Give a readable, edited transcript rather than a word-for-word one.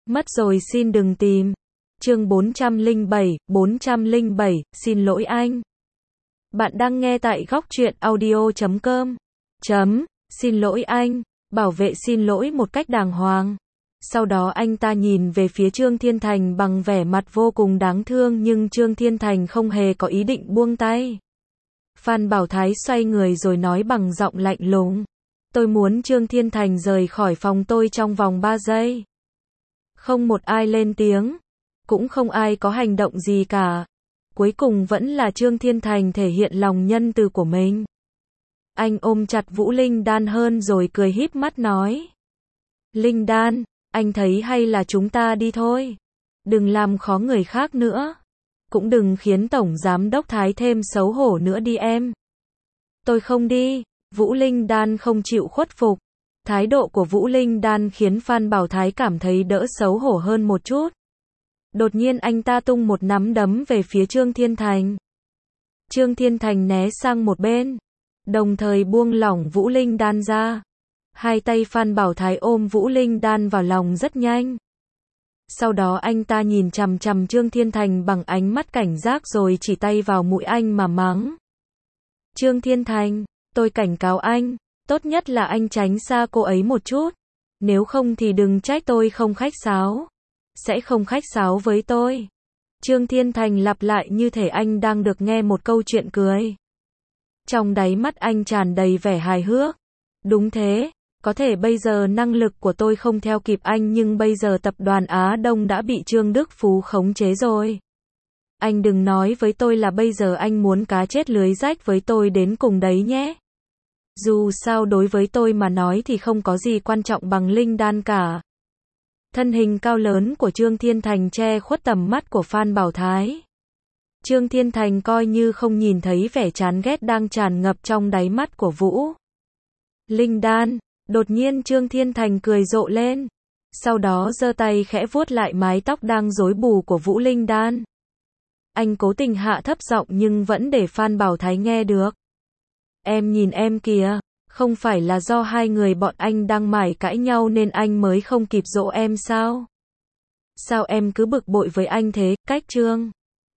Mất rồi xin đừng tìm. Chương 407, xin lỗi anh. Bạn đang nghe tại góc truyện audio.com. Xin lỗi anh. Bảo vệ xin lỗi một cách đàng hoàng. Sau đó anh ta nhìn về phía Trương Thiên Thành bằng vẻ mặt vô cùng đáng thương, nhưng Trương Thiên Thành không hề có ý định buông tay. Phan Bảo Thái xoay người rồi nói bằng giọng lạnh lùng. Tôi muốn Trương Thiên Thành rời khỏi phòng tôi trong vòng 3 giây. Không một ai lên tiếng. Cũng không ai có hành động gì cả. Cuối cùng vẫn là Trương Thiên Thành thể hiện lòng nhân từ của mình. Anh ôm chặt Vũ Linh Đan hơn rồi cười híp mắt nói. Linh Đan, anh thấy hay là chúng ta đi thôi. Đừng làm khó người khác nữa. Cũng đừng khiến Tổng Giám Đốc Thái thêm xấu hổ nữa đi em. Tôi không đi. Vũ Linh Đan không chịu khuất phục. Thái độ của Vũ Linh Đan khiến Phan Bảo Thái cảm thấy đỡ xấu hổ hơn một chút. Đột nhiên anh ta tung một nắm đấm về phía Trương Thiên Thành. Trương Thiên Thành né sang một bên, đồng thời buông lỏng Vũ Linh Đan ra. Hai tay Phan Bảo Thái ôm Vũ Linh Đan vào lòng rất nhanh. Sau đó anh ta nhìn chằm chằm Trương Thiên Thành bằng ánh mắt cảnh giác rồi chỉ tay vào mũi anh mà mắng. Trương Thiên Thành, tôi cảnh cáo anh, tốt nhất là anh tránh xa cô ấy một chút. Nếu không thì đừng trách tôi không khách sáo. Sẽ không khách sáo với tôi. Trương Thiên Thành lặp lại như thể anh đang được nghe một câu chuyện cười. Trong đáy mắt anh tràn đầy vẻ hài hước. Đúng thế, có thể bây giờ năng lực của tôi không theo kịp anh, nhưng bây giờ tập đoàn Á Đông đã bị Trương Đức Phú khống chế rồi. Anh đừng nói với tôi là bây giờ anh muốn cá chết lưới rách với tôi đến cùng đấy nhé. Dù sao đối với tôi mà nói thì không có gì quan trọng bằng Linh Đan cả. Thân hình cao lớn của Trương Thiên Thành che khuất tầm mắt của Phan Bảo Thái. Trương Thiên Thành coi như không nhìn thấy vẻ chán ghét đang tràn ngập trong đáy mắt của Vũ Linh Đan. Đột nhiên Trương Thiên Thành cười rộ lên. Sau đó giơ tay khẽ vuốt lại mái tóc đang rối bù của Vũ Linh Đan. Anh cố tình hạ thấp giọng nhưng vẫn để Phan Bảo Thái nghe được. Em nhìn em kìa. Không phải là do hai người bọn anh đang mải cãi nhau nên anh mới không kịp dỗ em sao? Sao em cứ bực bội với anh thế? Cách Trương